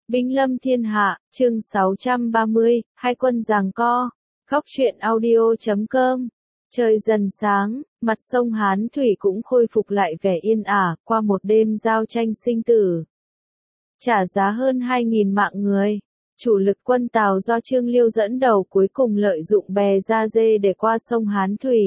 Binh lâm thiên hạ, chương 630, hai quân giằng co. Góc truyện audio.com. Trời dần sáng, mặt sông Hán Thủy cũng khôi phục lại vẻ yên ả, qua một đêm giao tranh sinh tử. Trả giá hơn 2.000 mạng người. Chủ lực quân Tào do Trương Liêu dẫn đầu cuối cùng lợi dụng bè Ra Dê để qua sông Hán Thủy.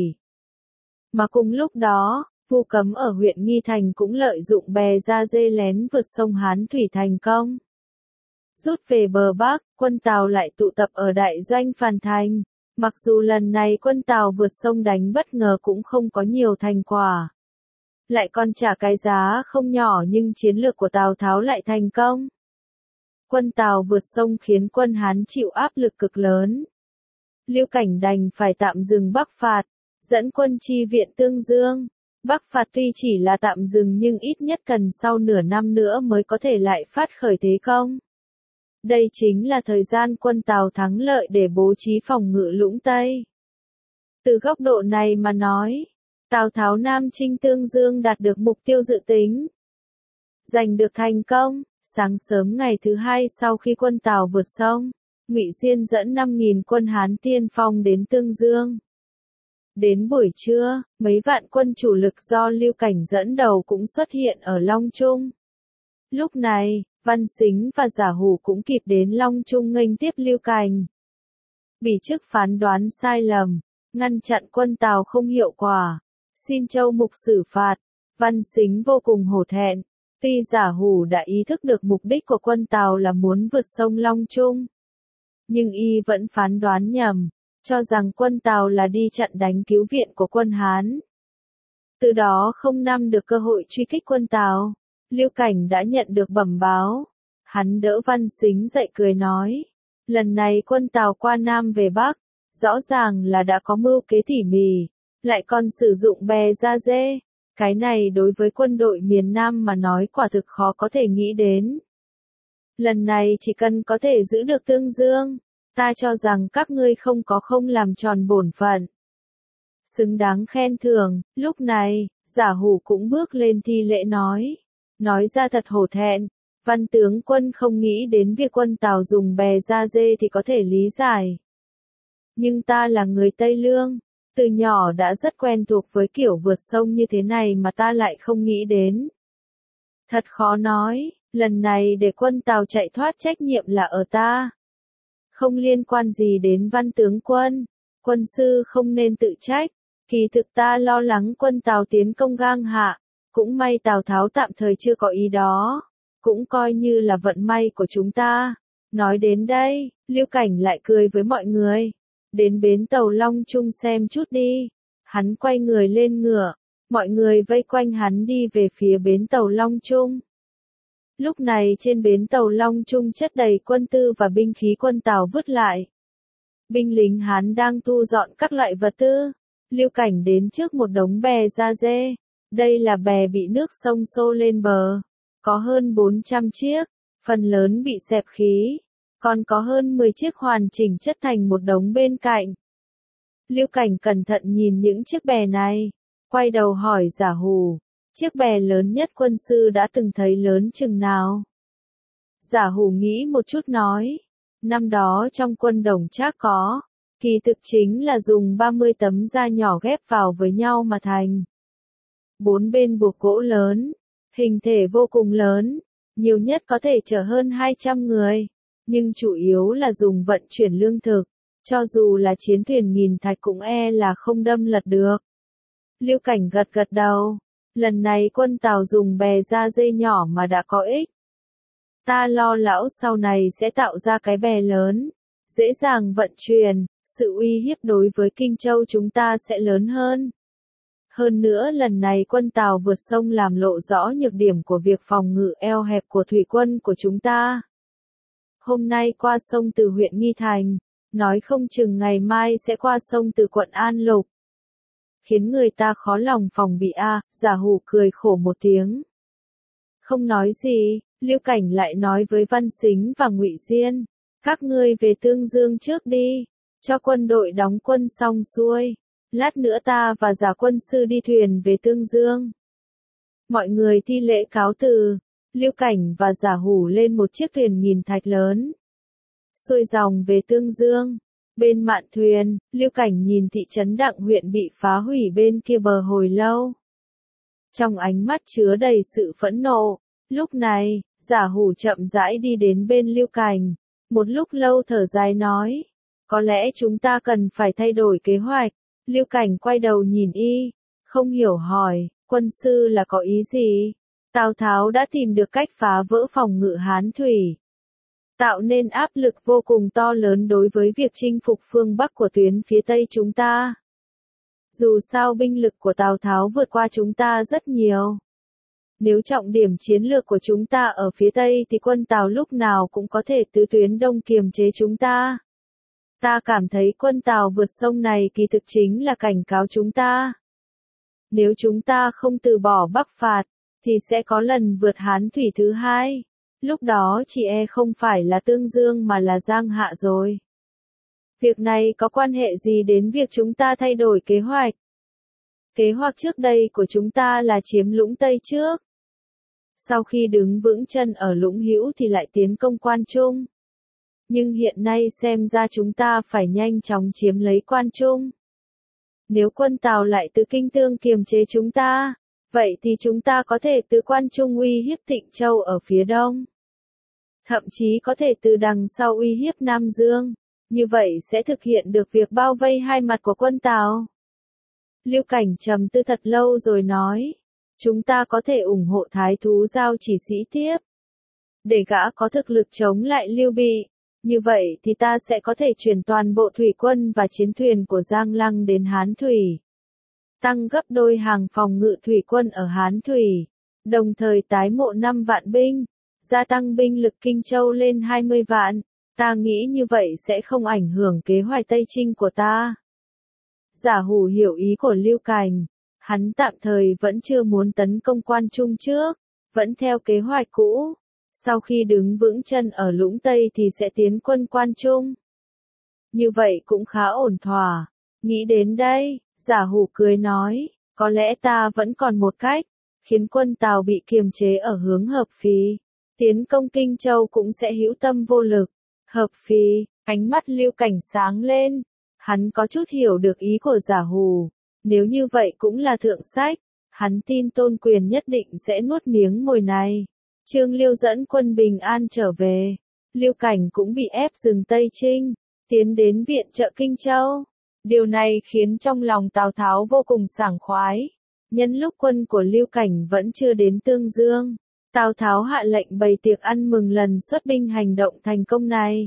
Mà cùng lúc đó, Vu Cấm ở huyện Nghi Thành cũng lợi dụng bè Ra Dê lén vượt sông Hán Thủy thành công. Rút về bờ Bắc, quân Tào lại tụ tập ở đại doanh Phàn Thành. Mặc dù lần này quân Tào vượt sông đánh bất ngờ cũng không có nhiều thành quả. Lại còn trả cái giá không nhỏ nhưng chiến lược của Tào Tháo lại thành công. Quân Tào vượt sông khiến quân Hán chịu áp lực cực lớn. Lưu Cảnh đành phải tạm dừng bắc phạt, dẫn quân chi viện Tương Dương. Bắc phạt tuy chỉ là tạm dừng nhưng ít nhất cần sau nửa năm nữa mới có thể lại phát khởi thế công. Đây chính là thời gian quân Tào thắng lợi để bố trí phòng ngự Lũng Tây. Từ góc độ này mà nói, Tào Tháo Nam chinh Tương Dương đạt được mục tiêu dự tính. Giành được thành công, sáng sớm ngày thứ hai sau khi quân Tào vượt sông, Ngụy Diên dẫn 5.000 quân Hán tiên phong đến Tương Dương. Đến buổi trưa, mấy vạn quân chủ lực do Lưu Cảnh dẫn đầu cũng xuất hiện ở Long Trung. Lúc này, Văn Sính và Giả Hủ cũng kịp đến Long Trung nghênh tiếp Lưu Cảnh. Bỉ Chức phán đoán sai lầm, ngăn chặn quân Tào không hiệu quả, xin Châu Mục xử phạt. Văn Sính vô cùng hổ thẹn, tuy Giả Hủ đã ý thức được mục đích của quân Tào là muốn vượt sông Long Trung, nhưng y vẫn phán đoán nhầm, cho rằng quân Tào là đi chặn đánh cứu viện của quân Hán. Từ đó không nắm được cơ hội truy kích quân Tào. Lưu Cảnh đã nhận được bẩm báo. Hắn đỡ Văn Sính dậy cười nói, lần này quân Tào qua Nam về Bắc, rõ ràng là đã có mưu kế tỉ mỉ, lại còn sử dụng bè Ra Dê. Cái này đối với quân đội miền Nam mà nói quả thực khó có thể nghĩ đến. Lần này chỉ cần có thể giữ được Tương Dương, ta cho rằng các ngươi không làm tròn bổn phận. Xứng đáng khen thưởng. Lúc này, Giả Hủ cũng bước lên thi lễ nói ra thật hổ thẹn, Văn tướng quân không nghĩ đến việc quân Tào dùng bè Ra Dê thì có thể lý giải. Nhưng ta là người Tây Lương, từ nhỏ đã rất quen thuộc với kiểu vượt sông như thế này mà ta lại không nghĩ đến. Thật khó nói, lần này để quân Tào chạy thoát trách nhiệm là ở ta. Không liên quan gì đến Văn tướng quân, quân sư không nên tự trách, kỳ thực ta lo lắng quân Tào tiến công gang hạ. Cũng may Tào Tháo tạm thời chưa có ý đó, cũng coi như là vận may của chúng ta. Nói đến đây, Lưu Cảnh lại cười với mọi người. Đến bến tàu Long Trung xem chút đi. Hắn quay người lên ngựa, mọi người vây quanh hắn đi về phía bến tàu Long Trung. Lúc này trên bến tàu Long Trung chất đầy quân tư và binh khí quân Tào vứt lại. Binh lính Hán đang thu dọn các loại vật tư. Lưu Cảnh đến trước một đống bè Ra Dê. Đây là bè bị nước sông xô lên bờ, có hơn 400 chiếc, phần lớn bị xẹp khí, còn có hơn 10 chiếc hoàn chỉnh chất thành một đống bên cạnh. Lưu Cảnh cẩn thận nhìn những chiếc bè này, quay đầu hỏi Giả Hủ, chiếc bè lớn nhất quân sư đã từng thấy lớn chừng nào? Giả Hủ nghĩ một chút nói, năm đó trong quân Đồng Trác có, kỳ thực chính là dùng 30 tấm da nhỏ ghép vào với nhau mà thành. Bốn bên buộc gỗ lớn, hình thể vô cùng lớn, nhiều nhất có thể chở hơn 200 người, nhưng chủ yếu là dùng vận chuyển lương thực, cho dù là chiến thuyền nghìn thạch cũng là không đâm lật được. Lưu Cảnh gật gật đầu, lần này quân Tào dùng bè Ra Dê nhỏ mà đã có ích. Ta lo lão sau này sẽ tạo ra cái bè lớn, dễ dàng vận chuyển, sự uy hiếp đối với Kinh Châu chúng ta sẽ lớn hơn. Hơn nữa lần này quân Tào vượt sông làm lộ rõ nhược điểm của việc phòng ngự eo hẹp của thủy quân của chúng ta. Hôm nay qua sông từ huyện Nghi Thành, nói không chừng ngày mai sẽ qua sông từ quận An Lục. Khiến người ta khó lòng phòng bị Giả Hủ cười khổ một tiếng. Không nói gì, Lưu Cảnh lại nói với Văn Sính và Ngụy Diên, các ngươi về Tương Dương trước đi, cho quân đội đóng quân xong xuôi. Lát nữa ta và Giả quân sư đi thuyền về Tương Dương. Mọi người thi lễ cáo từ. Lưu Cảnh và Giả Hủ lên một chiếc thuyền nghìn thạch lớn, xuôi dòng về Tương Dương. Bên mạn thuyền, Lưu Cảnh nhìn thị trấn Đặng huyện bị phá hủy bên kia bờ hồi lâu. Trong ánh mắt chứa đầy sự phẫn nộ. Lúc này, Giả Hủ chậm rãi đi đến bên Lưu Cảnh. Một lúc lâu thở dài nói, có lẽ chúng ta cần phải thay đổi kế hoạch. Lưu Cảnh quay đầu nhìn y, không hiểu hỏi, quân sư là có ý gì? Tào Tháo đã tìm được cách phá vỡ phòng ngự Hán thủy, tạo nên áp lực vô cùng to lớn đối với việc chinh phục phương Bắc của tuyến phía Tây chúng ta. Dù sao binh lực của Tào Tháo vượt qua chúng ta rất nhiều. Nếu trọng điểm chiến lược của chúng ta ở phía Tây thì quân Tào lúc nào cũng có thể từ tuyến Đông kiềm chế chúng ta. Ta cảm thấy quân Tào vượt sông này kỳ thực chính là cảnh cáo chúng ta. Nếu chúng ta không từ bỏ Bắc phạt, thì sẽ có lần vượt Hán thủy thứ hai. Lúc đó chỉ không phải là Tương Dương mà là Giang Hạ rồi. Việc này có quan hệ gì đến việc chúng ta thay đổi kế hoạch? Kế hoạch trước đây của chúng ta là chiếm Lũng Tây trước. Sau khi đứng vững chân ở Lũng Hữu thì lại tiến công Quan Trung. Nhưng hiện nay xem ra chúng ta phải nhanh chóng chiếm lấy Quan Trung. Nếu quân Tào lại từ Kinh Tương kiềm chế chúng ta, vậy thì chúng ta có thể từ Quan Trung uy hiếp Thịnh Châu ở phía đông. Thậm chí có thể từ đằng sau uy hiếp Nam Dương. Như vậy sẽ thực hiện được việc bao vây hai mặt của quân Tào. Lưu Cảnh trầm tư thật lâu rồi nói, chúng ta có thể ủng hộ Thái thú Giao Chỉ Sĩ tiếp. Để gã có thực lực chống lại Lưu Bị. Như vậy thì ta sẽ có thể chuyển toàn bộ thủy quân và chiến thuyền của Giang Lăng đến Hán Thủy. Tăng gấp đôi hàng phòng ngự thủy quân ở Hán Thủy. Đồng thời tái mộ 5 vạn binh. Gia tăng binh lực Kinh Châu lên 20 vạn. Ta nghĩ như vậy sẽ không ảnh hưởng kế hoạch Tây Chinh của ta. Giả Hủ hiểu ý của Lưu Cảnh. Hắn tạm thời vẫn chưa muốn tấn công Quan Trung trước. Vẫn theo kế hoạch cũ. Sau khi đứng vững chân ở Lũng Tây thì sẽ tiến quân Quan Trung. Như vậy cũng khá ổn thỏa. Nghĩ đến đây, Giả Hủ cười nói, có lẽ ta vẫn còn một cách, khiến quân Tào bị kiềm chế ở hướng Hợp Phì. Tiến công Kinh Châu cũng sẽ hữu tâm vô lực. Hợp Phì, ánh mắt Lưu Cảnh sáng lên. Hắn có chút hiểu được ý của Giả Hủ. Nếu như vậy cũng là thượng sách, hắn tin Tôn Quyền nhất định sẽ nuốt miếng mồi này. Trương Liêu dẫn quân bình an trở về. Lưu Cảnh cũng bị ép dừng Tây Chinh, tiến đến viện trợ Kinh Châu. Điều này khiến trong lòng Tào Tháo vô cùng sảng khoái. Nhân lúc quân của Lưu Cảnh vẫn chưa đến Tương Dương, Tào Tháo hạ lệnh bày tiệc ăn mừng lần xuất binh hành động thành công này.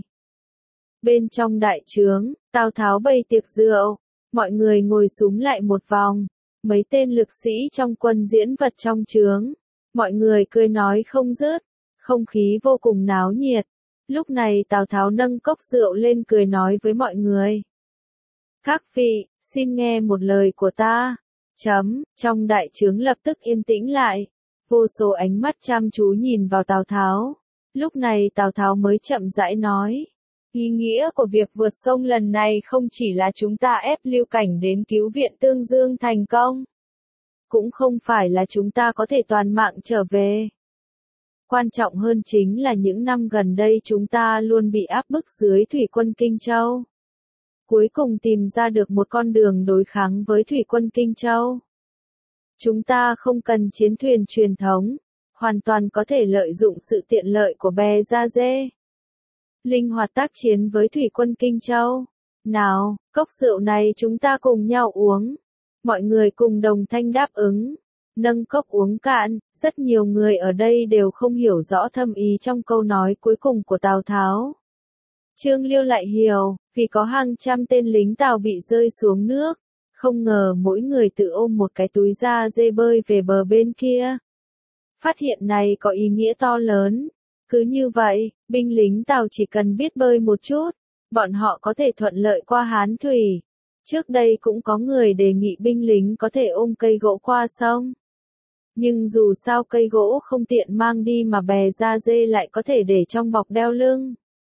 Bên trong đại trướng, Tào Tháo bày tiệc rượu, mọi người ngồi xúm lại một vòng. Mấy tên lực sĩ trong quân diễn vật trong trướng. Mọi người cười nói không dứt, không khí vô cùng náo nhiệt. Lúc này Tào Tháo nâng cốc rượu lên cười nói với mọi người. Các vị, xin nghe một lời của ta. Trong đại trướng lập tức yên tĩnh lại. Vô số ánh mắt chăm chú nhìn vào Tào Tháo. Lúc này Tào Tháo mới chậm rãi nói. Ý nghĩa của việc vượt sông lần này không chỉ là chúng ta ép Lưu Cảnh đến cứu viện Tương Dương thành công. Cũng không phải là chúng ta có thể toàn mạng trở về. Quan trọng hơn chính là những năm gần đây chúng ta luôn bị áp bức dưới thủy quân Kinh Châu. Cuối cùng tìm ra được một con đường đối kháng với thủy quân Kinh Châu. Chúng ta không cần chiến thuyền truyền thống, hoàn toàn có thể lợi dụng sự tiện lợi của bè da dê. Linh hoạt tác chiến với thủy quân Kinh Châu. Nào, cốc rượu này chúng ta cùng nhau uống. Mọi người cùng đồng thanh đáp ứng. Nâng cốc uống cạn, rất nhiều người ở đây đều không hiểu rõ thâm ý trong câu nói cuối cùng của Tào Tháo. Trương Liêu lại hiểu, vì có hàng trăm tên lính Tào bị rơi xuống nước. Không ngờ mỗi người tự ôm một cái túi da dê bơi về bờ bên kia. Phát hiện này có ý nghĩa to lớn. Cứ như vậy, binh lính Tào chỉ cần biết bơi một chút, bọn họ có thể thuận lợi qua Hán Thủy. Trước đây cũng có người đề nghị binh lính có thể ôm cây gỗ qua sông. Nhưng dù sao cây gỗ không tiện mang đi mà bè da dê lại có thể để trong bọc đeo lưng.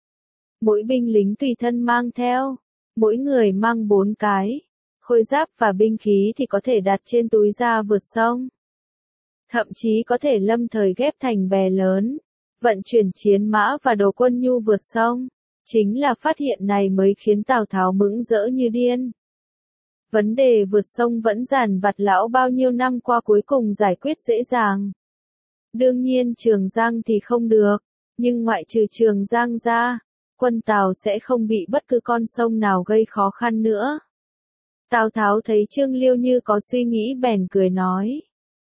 Mỗi binh lính tùy thân mang theo, mỗi người mang 4 cái. Khôi giáp và binh khí thì có thể đặt trên túi da vượt sông. thậm chí có thể lâm thời ghép thành bè lớn, vận chuyển chiến mã và đồ quân nhu vượt sông. Chính là phát hiện này mới khiến Tào Tháo mừng rỡ như điên. Vấn đề vượt sông vẫn dằn vặt lão bao nhiêu năm qua cuối cùng giải quyết dễ dàng. Đương nhiên Trường Giang thì không được, nhưng ngoại trừ Trường Giang ra, quân Tào sẽ không bị bất cứ con sông nào gây khó khăn nữa. Tào Tháo thấy Trương Liêu như có suy nghĩ bèn cười nói.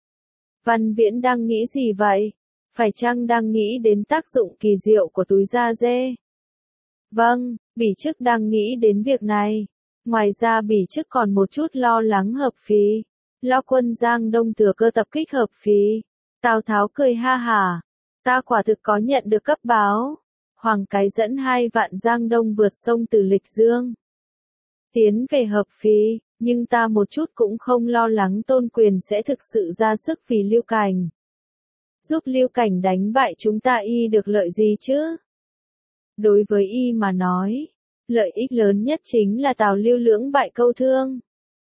Văn Viễn đang nghĩ gì vậy? Phải chăng đang nghĩ đến tác dụng kỳ diệu của túi da dê? Vâng, Bỉ Chức đang nghĩ đến việc này. Ngoài ra Bỉ Chức còn một chút lo lắng Hợp Phì. Lo quân Giang Đông thừa cơ tập kích Hợp Phì. Tào Tháo cười ha hả. Ta quả thực có nhận được cấp báo. Hoàng Cái dẫn 2 vạn Giang Đông vượt sông từ Lịch Dương tiến về Hợp Phì, nhưng ta một chút cũng không lo lắng Tôn Quyền sẽ thực sự ra sức vì Lưu Cảnh. Giúp Lưu Cảnh đánh bại chúng ta y được lợi gì chứ? Đối với y mà nói, lợi ích lớn nhất chính là Tào Lưu lưỡng bại câu thương.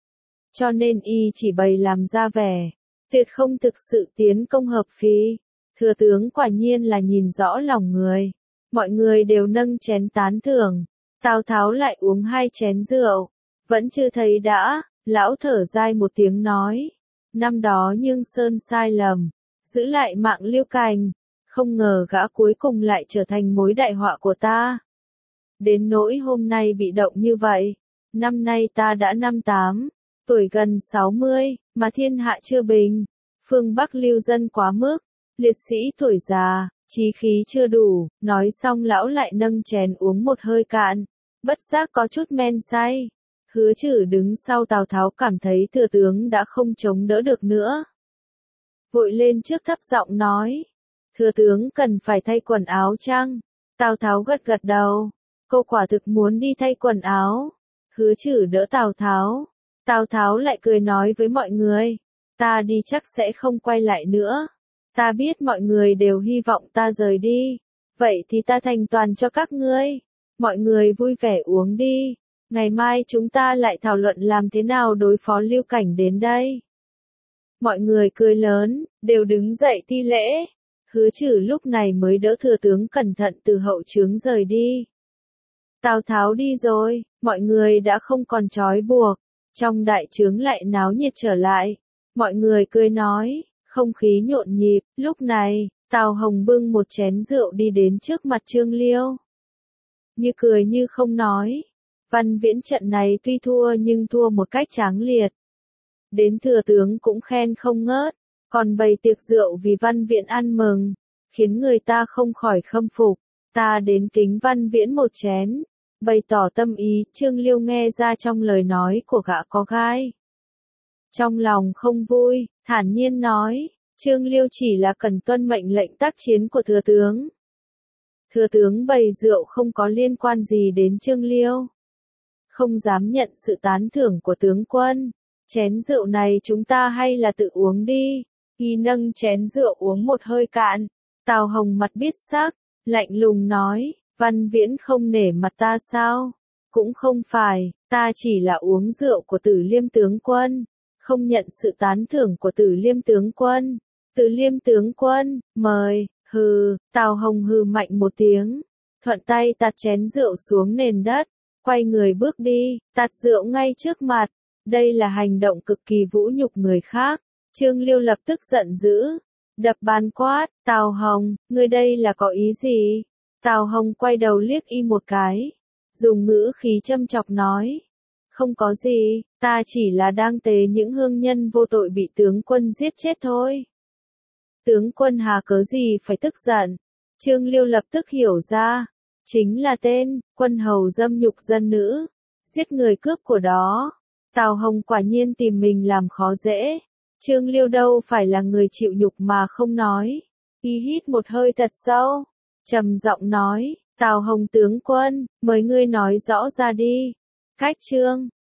Cho nên y chỉ bày làm ra vẻ, tuyệt không thực sự tiến công Hợp Phì. Thừa tướng quả nhiên là nhìn rõ lòng người. Mọi người đều nâng chén tán thưởng. Tào Tháo lại uống 2 chén rượu. Vẫn chưa thấy đã, lão thở dài một tiếng nói. Năm đó Nhương Sơn sai lầm, giữ lại mạng Lưu Cảnh. Không ngờ gã cuối cùng lại trở thành mối đại họa của ta. Đến nỗi hôm nay bị động như vậy. Năm nay ta đã 58, tuổi gần 60, mà thiên hạ chưa bình. Phương Bắc lưu dân quá mức, liệt sĩ tuổi già, chí khí chưa đủ. Nói xong lão lại nâng chén uống một hơi cạn. Bất giác có chút men say. Hứa Trử đứng sau Tào Tháo cảm thấy thừa tướng đã không chống đỡ được nữa. Vội lên trước thấp giọng nói. Thừa tướng cần phải thay quần áo chăng? Tào Tháo gật gật đầu. Cô quả thực muốn đi thay quần áo. Hứa Trử đỡ Tào Tháo. Tào Tháo lại cười nói với mọi người. Ta đi chắc sẽ không quay lại nữa. Ta biết mọi người đều hy vọng ta rời đi. Vậy thì ta thành toàn cho các ngươi. Mọi người vui vẻ uống đi. Ngày mai chúng ta lại thảo luận làm thế nào đối phó Lưu Cảnh đến đây. Mọi người cười lớn, đều đứng dậy thi lễ. Hứa Trử lúc này mới đỡ thừa tướng cẩn thận từ hậu trướng rời đi. Tào Tháo đi rồi, mọi người đã không còn trói buộc. Trong đại trướng lại náo nhiệt trở lại. Mọi người cười nói, không khí nhộn nhịp. Lúc này, Tào Hồng bưng một chén rượu đi đến trước mặt Trương Liêu. Như cười như không nói. Văn Viễn trận này tuy thua nhưng thua một cách tráng liệt. Đến thừa tướng cũng khen không ngớt, còn bày tiệc rượu vì Văn Viễn ăn mừng, khiến người ta không khỏi khâm phục. Ta đến kính Văn Viễn một chén, bày tỏ tâm ý. Trương Liêu nghe ra trong lời nói của gã có gai. Trong lòng không vui, thản nhiên nói, Trương Liêu chỉ là cần tuân mệnh lệnh tác chiến của thừa tướng. Thừa tướng bày rượu không có liên quan gì đến Trương Liêu. Không dám nhận sự tán thưởng của tướng quân. Chén rượu này chúng ta hay là tự uống đi. Y nâng chén rượu uống một hơi cạn. Tào Hồng mặt biết sắc, lạnh lùng nói, Văn Viễn không nể mặt ta sao? Cũng không phải, ta chỉ là uống rượu của Tử Liêm tướng quân, không nhận sự tán thưởng của Tử Liêm tướng quân. Tử Liêm tướng quân, mời. Hừ, Tào Hồng hừ mạnh một tiếng, thuận tay tạt chén rượu xuống nền đất, quay người bước đi, tạt rượu ngay trước mặt. Đây là hành động cực kỳ vũ nhục người khác. Trương Liêu lập tức giận dữ, đập bàn quát, Tào Hồng, ngươi đây là có ý gì? Tào Hồng quay đầu liếc y một cái, dùng ngữ khí châm chọc nói, không có gì, ta chỉ là đang tế những hương nhân vô tội bị tướng quân giết chết thôi. Tướng quân hà cớ gì phải tức giận? Trương Liêu lập tức hiểu ra, chính là tên quân hầu dâm nhục dân nữ, giết người cướp của đó. Tào Hồng quả nhiên tìm mình làm khó dễ. Trương Liêu đâu phải là người chịu nhục mà không nói. Y hít một hơi thật sâu, trầm giọng nói, Tào Hồng tướng quân, mời ngươi nói rõ ra đi. Cách chương